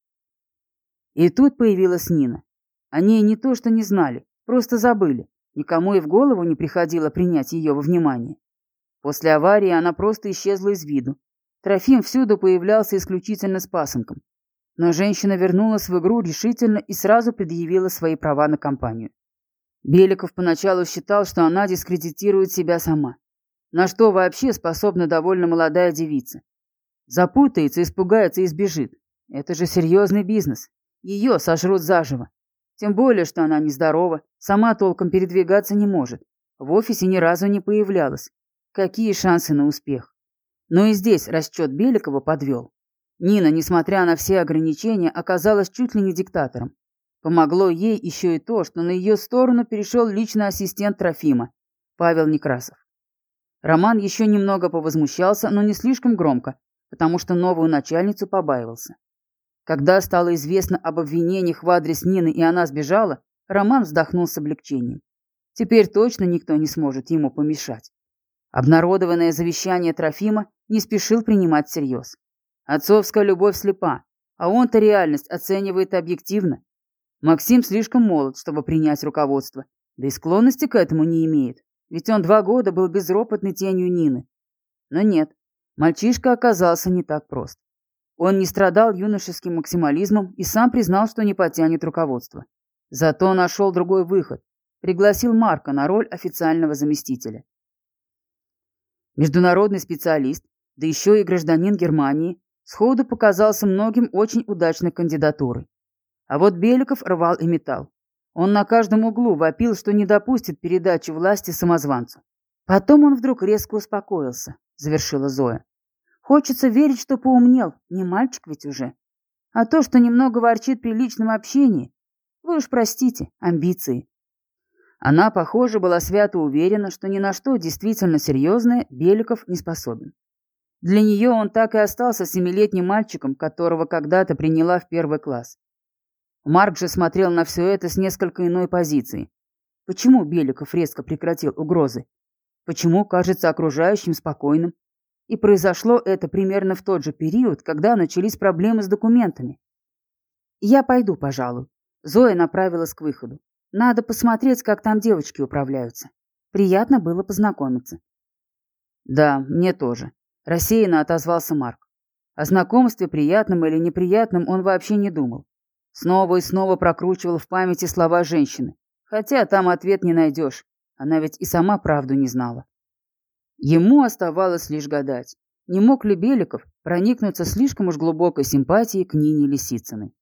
И тут появилась Нина. О ней не то что не знали, просто забыли. Никому и в голову не приходило принять ее во внимание. После аварии она просто исчезла из виду. Трофим всюду появлялся исключительно с пасынком. Но женщина вернулась в игру решительно и сразу предъявила свои права на компанию. Беликов поначалу считал, что она дискредитирует себя сама. На что вообще способна довольно молодая девица? Запутается, испугается и сбежит. Это же серьезный бизнес. Ее сожрут заживо. Тем более, что она нездорова, сама толком передвигаться не может. В офисе ни разу не появлялась. Какие шансы на успех? Но и здесь расчет Беликова подвел. Нина, несмотря на все ограничения, оказалась чуть ли не диктатором. Помогло ей еще и то, что на ее сторону перешел личный ассистент Трофима, Павел Некрасов. Роман еще немного повозмущался, но не слишком громко, потому что новую начальницу побаивался. Когда стало известно об обвинениях в адрес Нины и она сбежала, Роман вздохнул с облегчением. Теперь точно никто не сможет ему помешать. Обнародованное завещание Трофима не спешил принимать всерьез. Отцовская любовь слепа, а он-то реальность оценивает объективно. Максим слишком молод, чтобы принять руководство, да и склонности к этому не имеет, ведь он два года был безропотной тенью Нины. Но нет, мальчишка оказался не так прост. Он не страдал юношеским максимализмом и сам признал, что не потянет руководство. Зато нашел другой выход. Пригласил Марка на роль официального заместителя. Международный специалист, да еще и гражданин Германии, сходу показался многим очень удачной кандидатурой. А вот Беликов рвал и металл. Он на каждом углу вопил, что не допустит передачи власти самозванцу. Потом он вдруг резко успокоился, завершила Зоя. Хочется верить, что поумнел, не мальчик ведь уже. А то, что немного ворчит при личном общении, вы уж простите, амбиции. Она, похоже, была свято уверена, что ни на что действительно серьезное Беликов не способен. Для нее он так и остался семилетним мальчиком, которого когда-то приняла в первый класс. Марк же смотрел на все это с несколько иной позиции. Почему Беликов резко прекратил угрозы? Почему кажется окружающим спокойным? И произошло это примерно в тот же период, когда начались проблемы с документами. «Я пойду, пожалуй». Зоя направилась к выходу. «Надо посмотреть, как там девочки управляются. Приятно было познакомиться». «Да, мне тоже», – рассеянно отозвался Марк. О знакомстве, приятном или неприятном, он вообще не думал. Снова и снова прокручивал в памяти слова женщины. Хотя там ответ не найдешь. Она ведь и сама правду не знала. Ему оставалось лишь гадать, не мог ли Беликов проникнуться слишком уж глубокой симпатией к Нине Лисицыной.